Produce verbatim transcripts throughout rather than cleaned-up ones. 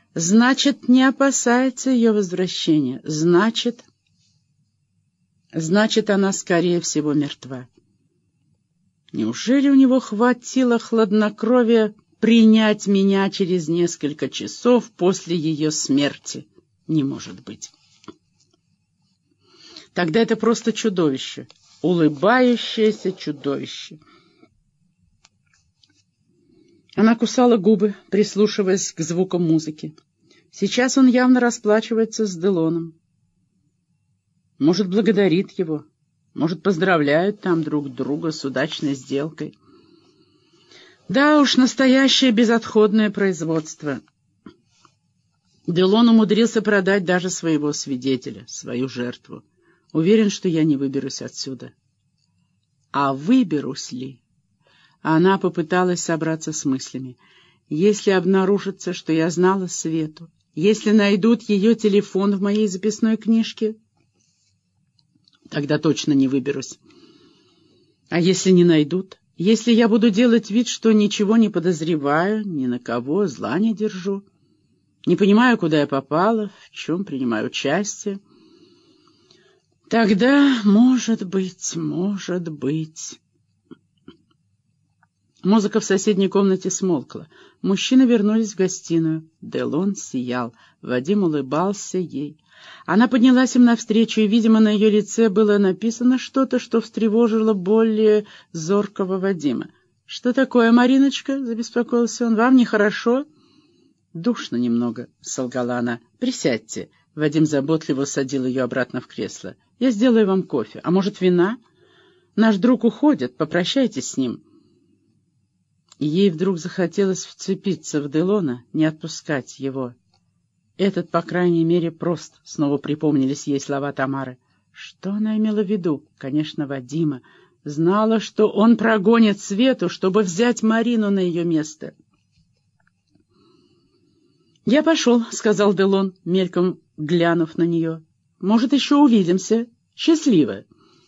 Значит, не опасается ее возвращения. Значит... Значит, она, скорее всего, мертва. Неужели у него хватило хладнокровия принять меня через несколько часов после ее смерти? Не может быть. Тогда это просто чудовище, улыбающееся чудовище. Она кусала губы, прислушиваясь к звукам музыки. Сейчас он явно расплачивается с Делоном. Может, благодарит его, может, поздравляют там друг друга с удачной сделкой. Да уж, настоящее безотходное производство. Делон умудрился продать даже своего свидетеля, свою жертву. Уверен, что я не выберусь отсюда. А выберусь ли? Она попыталась собраться с мыслями. Если обнаружится, что я знала Свету, если найдут ее телефон в моей записной книжке, тогда точно не выберусь. А если не найдут? Если я буду делать вид, что ничего не подозреваю, ни на кого зла не держу, не понимаю, куда я попала, в чем принимаю участие, тогда, может быть, может быть... Музыка в соседней комнате смолкла. Мужчины вернулись в гостиную. Делон сиял. Вадим улыбался ей. Она поднялась им навстречу, и, видимо, на ее лице было написано что-то, что встревожило более зоркого Вадима. — Что такое, Мариночка? — забеспокоился он. — Вам нехорошо? — Душно немного, — солгала она. — Присядьте. Вадим заботливо садил ее обратно в кресло. — Я сделаю вам кофе. А может, вина? Наш друг уходит. Попрощайтесь с ним. Ей вдруг захотелось вцепиться в Делона, не отпускать его. Этот, по крайней мере, прост. Снова припомнились ей слова Тамары. Что она имела в виду? Конечно, Вадима. Знала, что он прогонит Свету, чтобы взять Марину на ее место. «Я пошел», — сказал Делон, мельком глянув на нее. «Может, еще увидимся. Счастливо».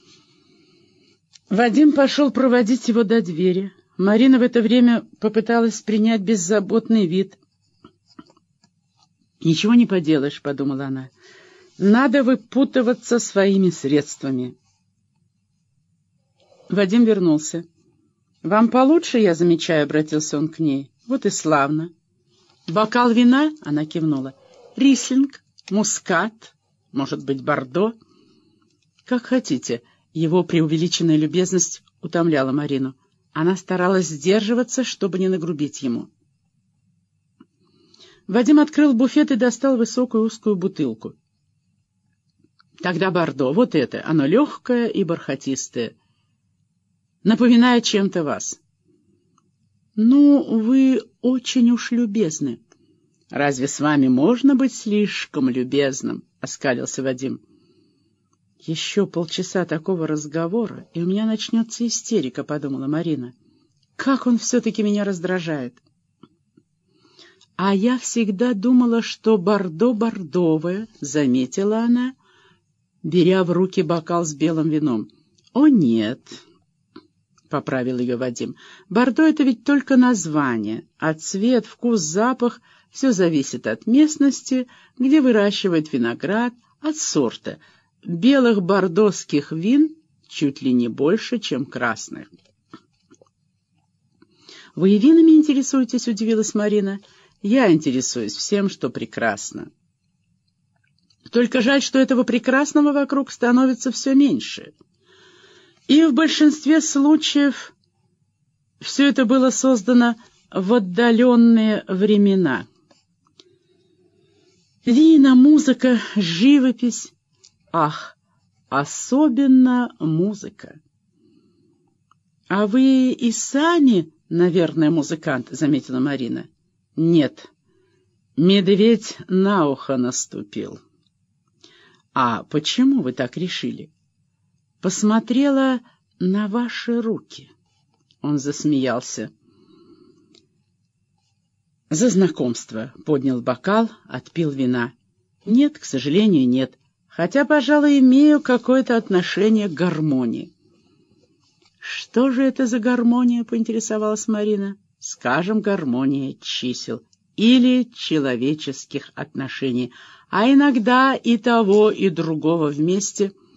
Вадим пошел проводить его до двери. Марина в это время попыталась принять беззаботный вид. «Ничего не поделаешь», — подумала она. «Надо выпутываться своими средствами». Вадим вернулся. «Вам получше, я замечаю», — обратился он к ней. «Вот и славно». «Бокал вина?» — она кивнула. «Рислинг, мускат, может быть, бордо?» «Как хотите». Его преувеличенная любезность утомляла Марину. Она старалась сдерживаться, чтобы не нагрубить ему. Вадим открыл буфет и достал высокую узкую бутылку. «Тогда бордо, вот это, оно легкое и бархатистое, напоминает чем-то вас». «Ну, вы очень уж любезны». «Разве с вами можно быть слишком любезным?» — оскалился Вадим. «Еще полчаса такого разговора, и у меня начнется истерика», — подумала Марина. «Как он все-таки меня раздражает!» «А я всегда думала, что бордо бордовое», — заметила она, беря в руки бокал с белым вином. «О, нет», — поправил ее Вадим, — «бордо — это ведь только название, а цвет, вкус, запах — все зависит от местности, где выращивают виноград, от сорта. Белых бордоских вин чуть ли не больше, чем красных». «Вы и винами интересуетесь?» — удивилась Марина. «Я интересуюсь всем, что прекрасно. Только жаль, что этого прекрасного вокруг становится все меньше. И в большинстве случаев все это было создано в отдаленные времена. Вина, музыка, живопись. Ах, особенно музыка. А вы и сами, наверное, музыкант», — заметила Марина. «Нет, медведь на ухо наступил». «А почему вы так решили?» «Посмотрела на ваши руки». Он засмеялся. «За знакомство», — поднял бокал, отпил вина. «Нет, к сожалению, нет. Хотя, пожалуй, имею какое-то отношение к гармонии». «Что же это за гармония?» — поинтересовалась Марина. «Скажем, гармония чисел». или человеческих отношений, а иногда и того, и другого вместе –